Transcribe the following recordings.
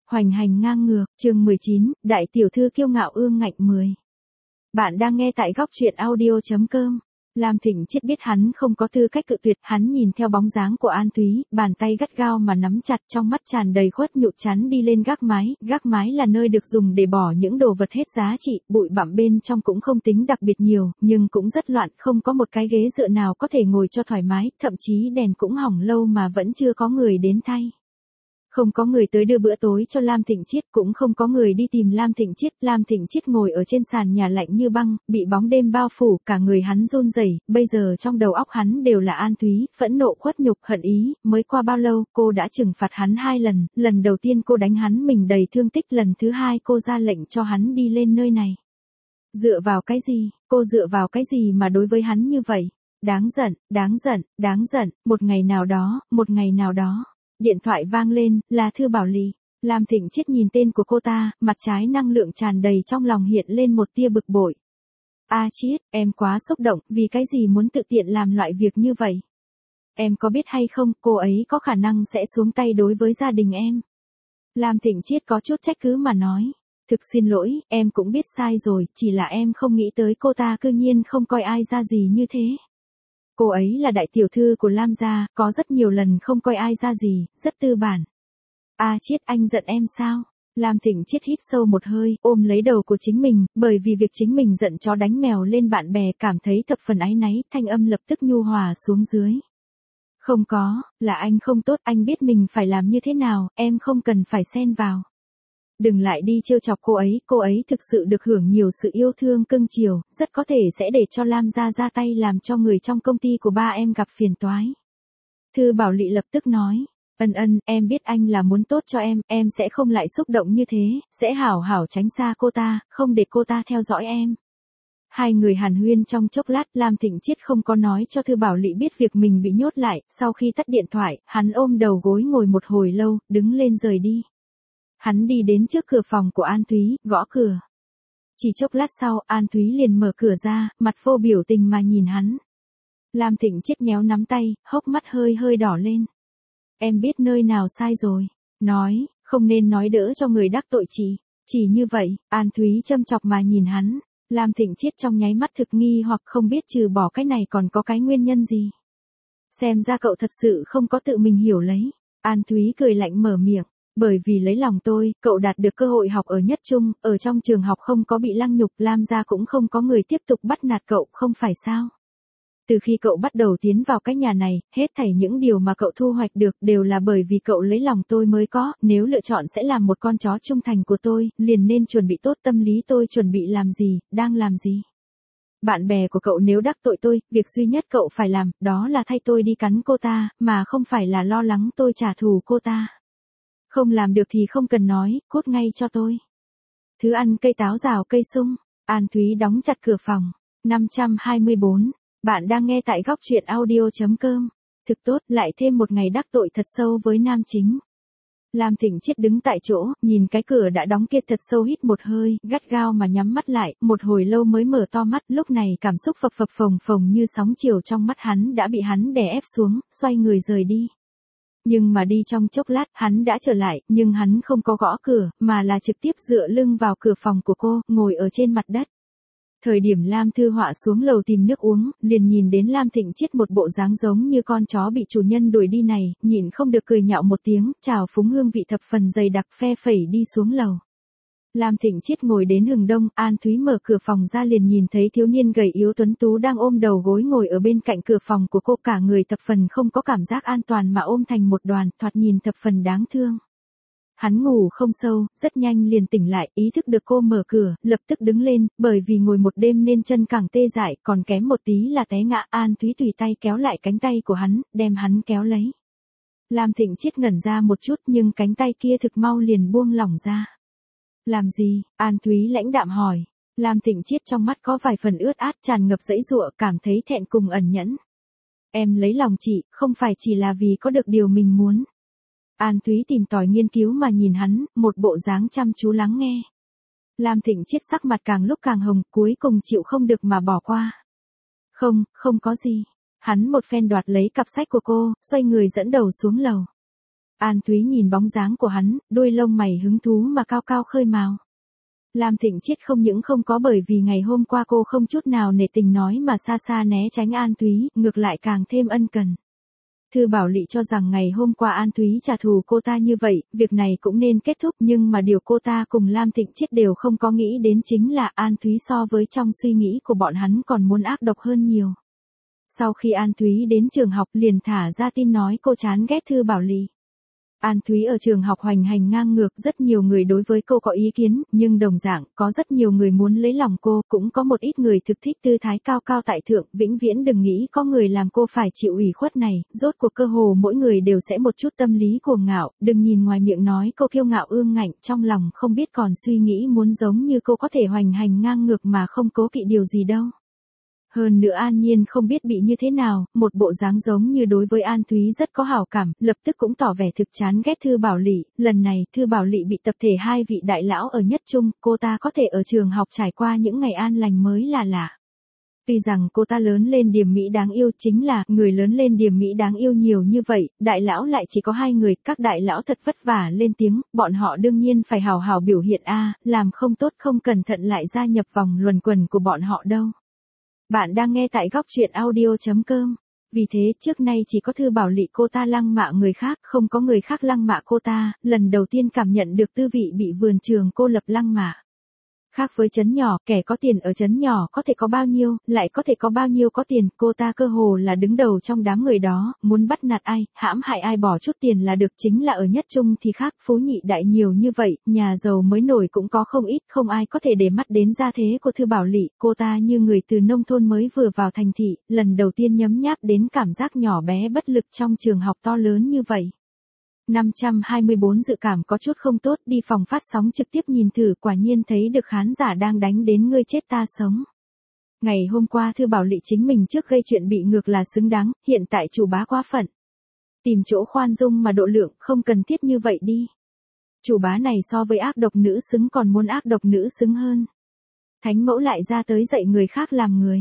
Hoành hành ngang ngược, chương 19, đại tiểu thư kiêu ngạo ương ngạnh 10. Bạn đang nghe tại góc truyện audio.com. Lam Thịnh Chiết biết hắn không có tư cách cự tuyệt, hắn nhìn theo bóng dáng của An Thúy, bàn tay gắt gao mà nắm chặt, trong mắt tràn đầy khuất nhục, chắn đi lên gác mái là nơi được dùng để bỏ những đồ vật hết giá trị, bụi bặm bên trong cũng không tính đặc biệt nhiều, nhưng cũng rất loạn, không có một cái ghế dựa nào có thể ngồi cho thoải mái, thậm chí đèn cũng hỏng lâu mà vẫn chưa có người đến thay. Không có người tới đưa bữa tối cho Lam Thịnh Chiết, cũng không có người đi tìm Lam Thịnh Chiết. Lam Thịnh Chiết ngồi ở trên sàn nhà lạnh như băng, bị bóng đêm bao phủ, cả người hắn run rẩy, bây giờ trong đầu óc hắn đều là An Thúy, phẫn nộ, khuất nhục, hận ý, mới qua bao lâu, cô đã trừng phạt hắn 2 lần, lần đầu tiên cô đánh hắn mình đầy thương tích, lần thứ 2 cô ra lệnh cho hắn đi lên nơi này. Dựa vào cái gì, cô dựa vào cái gì mà đối với hắn như vậy? Đáng giận, một ngày nào đó. Điện thoại vang lên, là Thư Bảo Lị. Lam Thịnh Chiết nhìn tên của cô ta, mặt trái năng lượng tràn đầy, trong lòng hiện lên một tia bực bội. Chiết, em quá xúc động, vì cái gì muốn tự tiện làm loại việc như vậy? Em có biết hay không, cô ấy có khả năng sẽ xuống tay đối với gia đình em. Lam Thịnh Chiết có chút trách cứ mà nói. Thực xin lỗi, em cũng biết sai rồi, chỉ là em không nghĩ tới cô ta cư nhiên không coi ai ra gì như thế. Cô ấy là đại tiểu thư của Lam gia, có rất nhiều lần không coi ai ra gì, rất tư bản. Chiết, anh giận em sao? Lam Thịnh Chiết hít sâu một hơi, ôm lấy đầu của chính mình, bởi vì việc chính mình giận chó đánh mèo lên bạn bè, cảm thấy thập phần áy náy, thanh âm lập tức nhu hòa xuống dưới. Không có, là anh không tốt, anh biết mình phải làm như thế nào, em không cần phải xen vào. Đừng lại đi trêu chọc cô ấy thực sự được hưởng nhiều sự yêu thương cưng chiều, rất có thể sẽ để cho Lam gia ra tay làm cho người trong công ty của ba em gặp phiền toái. Thư Bảo Lị lập tức nói, em biết anh là muốn tốt cho em sẽ không lại xúc động như thế, sẽ hảo hảo tránh xa cô ta, không để cô ta theo dõi em. Hai người hàn huyên trong chốc lát, Lam Thịnh Chiết không có nói cho Thư Bảo Lị biết việc mình bị nhốt lại, sau khi tắt điện thoại, hắn ôm đầu gối ngồi một hồi lâu, đứng lên rời đi. Hắn đi đến trước cửa phòng của An Thúy, gõ cửa. Chỉ chốc lát sau, An Thúy liền mở cửa ra, mặt vô biểu tình mà nhìn hắn. Lam Thịnh Chiết nhéo nắm tay, hốc mắt hơi đỏ lên. Em biết nơi nào sai rồi. Nói, không nên nói đỡ cho người đắc tội chị. Chỉ như vậy, An Thúy châm chọc mà nhìn hắn. Lam Thịnh Chiết trong nháy mắt thực nghi hoặc không biết trừ bỏ cái này còn có cái nguyên nhân gì. Xem ra cậu thật sự không có tự mình hiểu lấy. An Thúy cười lạnh mở miệng. Bởi vì lấy lòng tôi, cậu đạt được cơ hội học ở nhất trung, ở trong trường học không có bị lăng nhục, Lam gia cũng không có người tiếp tục bắt nạt cậu, không phải sao? Từ khi cậu bắt đầu tiến vào cái nhà này, hết thảy những điều mà cậu thu hoạch được đều là bởi vì cậu lấy lòng tôi mới có, nếu lựa chọn sẽ làm một con chó trung thành của tôi, liền nên chuẩn bị tốt tâm lý tôi chuẩn bị làm gì, đang làm gì. Bạn bè của cậu nếu đắc tội tôi, việc duy nhất cậu phải làm, đó là thay tôi đi cắn cô ta, mà không phải là lo lắng tôi trả thù cô ta. Không làm được thì không cần nói, cút ngay cho tôi. Thứ ăn cây táo rào cây sung. An Thúy đóng chặt cửa phòng. 524. Bạn đang nghe tại góc truyện audio.com. Thực tốt, lại thêm một ngày đắc tội thật sâu với nam chính. Lam Thịnh Chiết đứng tại chỗ, nhìn cái cửa đã đóng kia thật sâu, hít một hơi, gắt gao mà nhắm mắt lại, một hồi lâu mới mở to mắt, lúc này cảm xúc phập phồng như sóng chiều trong mắt hắn đã bị hắn đè ép xuống, xoay người rời đi. Nhưng mà đi trong chốc lát, hắn đã trở lại, nhưng hắn không có gõ cửa, mà là trực tiếp dựa lưng vào cửa phòng của cô, ngồi ở trên mặt đất. Thời điểm Lam Thư Họa xuống lầu tìm nước uống, liền nhìn đến Lam Thịnh Chiết một bộ dáng giống như con chó bị chủ nhân đuổi đi này, nhịn không được cười nhạo một tiếng, trào phúng hương vị thập phần dày đặc, phe phẩy đi xuống lầu. Lam Thịnh Chiết ngồi đến hừng đông, An Thúy mở cửa phòng ra liền nhìn thấy thiếu niên gầy yếu tuấn tú đang ôm đầu gối ngồi ở bên cạnh cửa phòng của cô, cả người thập phần không có cảm giác an toàn mà ôm thành một đoàn, thoạt nhìn thập phần đáng thương. Hắn ngủ không sâu, rất nhanh liền tỉnh lại, ý thức được cô mở cửa, lập tức đứng lên, bởi vì ngồi một đêm nên chân càng tê dại, còn kém một tí là té ngã. An Thúy tùy tay kéo lại cánh tay của hắn, đem hắn kéo lấy. Lam Thịnh Chiết ngẩn ra một chút nhưng cánh tay kia thực mau liền buông lỏng ra. Làm gì? An Thúy lãnh đạm hỏi. Lam Thịnh Chiết trong mắt có vài phần ướt át, tràn ngập giãy giụa, cảm thấy thẹn cùng ẩn nhẫn. Em lấy lòng chị, không phải chỉ là vì có được điều mình muốn. An Thúy tìm tòi nghiên cứu mà nhìn hắn, một bộ dáng chăm chú lắng nghe. Lam Thịnh Chiết sắc mặt càng lúc càng hồng, cuối cùng chịu không được mà bỏ qua. Không có gì. Hắn một phen đoạt lấy cặp sách của cô, xoay người dẫn đầu xuống lầu. An Thúy nhìn bóng dáng của hắn, đuôi lông mày hứng thú mà cao cao khơi mào. Lam Thịnh Chiết không những không có bởi vì ngày hôm qua cô không chút nào nể tình nói mà xa xa né tránh An Thúy, ngược lại càng thêm ân cần. Thư Bảo Lị cho rằng ngày hôm qua An Thúy trả thù cô ta như vậy, việc này cũng nên kết thúc, nhưng mà điều cô ta cùng Lam Thịnh Chiết đều không có nghĩ đến chính là An Thúy so với trong suy nghĩ của bọn hắn còn muốn ác độc hơn nhiều. Sau khi An Thúy đến trường học liền thả ra tin nói cô chán ghét Thư Bảo Lị. An Thúy ở trường học hoành hành ngang ngược, rất nhiều người đối với cô có ý kiến, nhưng đồng dạng, có rất nhiều người muốn lấy lòng cô, cũng có một ít người thực thích tư thái cao cao tại thượng, vĩnh viễn đừng nghĩ có người làm cô phải chịu ủy khuất này, rốt cuộc cơ hồ mỗi người đều sẽ một chút tâm lý cuồng ngạo, đừng nhìn ngoài miệng nói cô kiêu ngạo ương ngạnh, trong lòng không biết còn suy nghĩ muốn giống như cô có thể hoành hành ngang ngược mà không cố kỵ điều gì đâu. Hơn nữa An Nhiên không biết bị như thế nào, một bộ dáng giống như đối với An Thúy rất có hảo cảm, lập tức cũng tỏ vẻ thực chán ghét Thư Bảo Lị. Lần này Thư Bảo Lị bị tập thể hai vị đại lão ở nhất trung, cô ta có thể ở trường học trải qua những ngày an lành mới là lạ. Tuy rằng cô ta lớn lên điểm mỹ đáng yêu, chính là người lớn lên điểm mỹ đáng yêu nhiều như vậy, đại lão lại chỉ có 2 người, các đại lão thật vất vả lên tiếng, bọn họ đương nhiên phải hào hào biểu hiện làm không tốt không cẩn thận lại gia nhập vòng luẩn quẩn của bọn họ đâu. Bạn đang nghe tại góc truyện audio.com. Vì thế trước nay chỉ có Thư Bảo Lị cô ta lăng mạ người khác, không có người khác lăng mạ cô ta, lần đầu tiên cảm nhận được tư vị bị vườn trường cô lập lăng mạ. Khác với trấn nhỏ, kẻ có tiền ở trấn nhỏ có thể có bao nhiêu, lại có thể có bao nhiêu có tiền, cô ta cơ hồ là đứng đầu trong đám người đó, muốn bắt nạt ai, hãm hại ai bỏ chút tiền là được, chính là ở nhất trung thì khác, phú nhị đại nhiều như vậy, nhà giàu mới nổi cũng có không ít, không ai có thể để mắt đến gia thế của Thư Bảo Lị, cô ta như người từ nông thôn mới vừa vào thành thị, lần đầu tiên nhấm nháp đến cảm giác nhỏ bé bất lực trong trường học to lớn như vậy. 524 dự cảm có chút không tốt, đi phòng phát sóng trực tiếp nhìn thử, quả nhiên thấy được khán giả đang đánh đến ngươi chết ta sống. Ngày hôm qua Thư Bảo Lị chính mình trước gây chuyện bị ngược là xứng đáng, hiện tại chủ bá quá phận. Tìm chỗ khoan dung mà độ lượng, không cần thiết như vậy đi. Chủ bá này so với ác độc nữ xứng còn muốn ác độc nữ xứng hơn. Thánh mẫu lại ra tới dạy người khác làm người.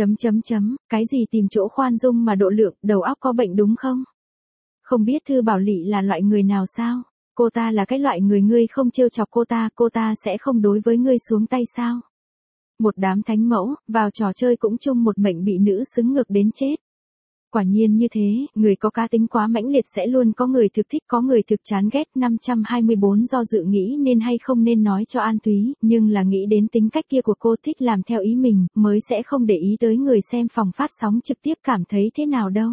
Cái gì tìm chỗ khoan dung mà độ lượng, đầu óc có bệnh đúng không? Không biết Thư Bảo Lị là loại người nào sao? Cô ta là cái loại người ngươi không trêu chọc cô ta sẽ không đối với ngươi xuống tay sao? Một đám thánh mẫu, vào trò chơi cũng chung một mệnh bị nữ xứng ngược đến chết. Quả nhiên như thế, người có cá tính quá mãnh liệt sẽ luôn có người thực thích có người thực chán ghét. 524 do dự nghĩ nên hay không nên nói cho An Thúy, nhưng là nghĩ đến tính cách kia của cô thích làm theo ý mình, mới sẽ không để ý tới người xem phòng phát sóng trực tiếp cảm thấy thế nào đâu.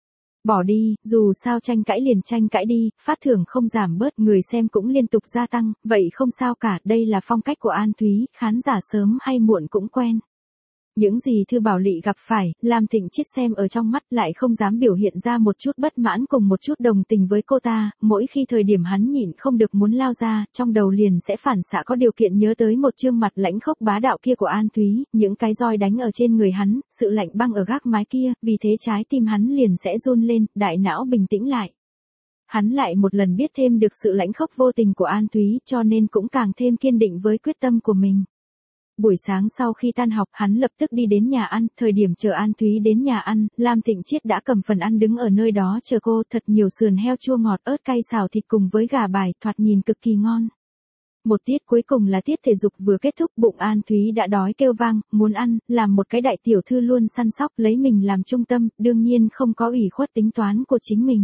Bỏ đi, dù sao tranh cãi liền tranh cãi đi, phát thưởng không giảm bớt, người xem cũng liên tục gia tăng, vậy không sao cả, đây là phong cách của An Thúy, khán giả sớm hay muộn cũng quen. Những gì Thư Bảo Lị gặp phải, Lam Thịnh Chiết xem ở trong mắt lại không dám biểu hiện ra một chút bất mãn cùng một chút đồng tình với cô ta, mỗi khi thời điểm hắn nhịn không được muốn lao ra, trong đầu liền sẽ phản xạ có điều kiện nhớ tới một trương mặt lãnh khốc bá đạo kia của An Thúy, những cái roi đánh ở trên người hắn, sự lạnh băng ở gác mái kia, vì thế trái tim hắn liền sẽ run lên, đại não bình tĩnh lại. Hắn lại một lần biết thêm được sự lãnh khốc vô tình của An Thúy, cho nên cũng càng thêm kiên định với quyết tâm của mình. Buổi sáng sau khi tan học, hắn lập tức đi đến nhà ăn, thời điểm chờ An Thúy đến nhà ăn, Lam Thịnh Chiết đã cầm phần ăn đứng ở nơi đó chờ cô, thật nhiều sườn heo chua ngọt ớt cay xào thịt cùng với gà bài, thoạt nhìn cực kỳ ngon. Một tiết cuối cùng là tiết thể dục vừa kết thúc, bụng An Thúy đã đói kêu vang, muốn ăn, làm một cái đại tiểu thư luôn săn sóc, lấy mình làm trung tâm, đương nhiên không có ủy khuất tính toán của chính mình.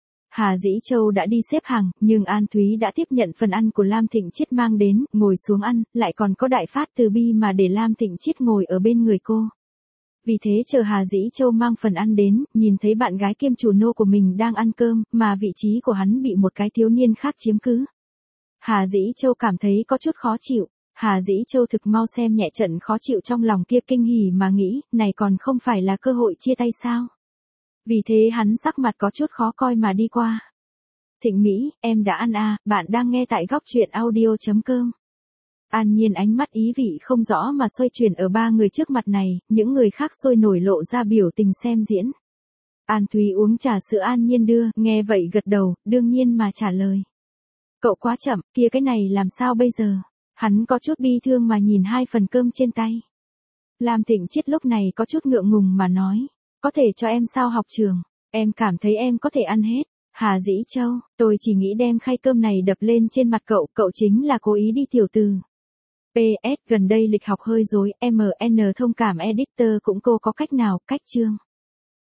Hà Dĩ Châu đã đi xếp hàng, nhưng An Thúy đã tiếp nhận phần ăn của Lam Thịnh Chiết mang đến, ngồi xuống ăn, lại còn có đại phát từ bi mà để Lam Thịnh Chiết ngồi ở bên người cô. Vì thế chờ Hà Dĩ Châu mang phần ăn đến, nhìn thấy bạn gái kiêm chủ nô của mình đang ăn cơm, mà vị trí của hắn bị một cái thiếu niên khác chiếm cứ. Hà Dĩ Châu cảm thấy có chút khó chịu. Hà Dĩ Châu thực mau xem nhẹ trận khó chịu trong lòng kia, kinh hỉ mà nghĩ, này còn không phải là cơ hội chia tay sao? Vì thế hắn sắc mặt có chút khó coi mà đi qua. Thịnh Mỹ, em đã ăn à, bạn đang nghe tại góc truyện audio.com. An Nhiên ánh mắt ý vị không rõ mà xoay chuyển ở 3 người trước mặt này, những người khác sôi nổi lộ ra biểu tình xem diễn. An Thúy uống trà sữa An Nhiên đưa, nghe vậy gật đầu, đương nhiên mà trả lời. Cậu quá chậm, kia cái này làm sao bây giờ? Hắn có chút bi thương mà nhìn 2 phần cơm trên tay. Lam Thịnh Chiết lúc này có chút ngượng ngùng mà nói. Có thể cho em sao học trường, em cảm thấy em có thể ăn hết. Hà Dĩ Châu, tôi chỉ nghĩ đem khay cơm này đập lên trên mặt cậu, cậu chính là cố ý đi tiểu từ. PS, gần đây lịch học hơi rối, MN thông cảm editor cũng cô có cách nào, cách chương.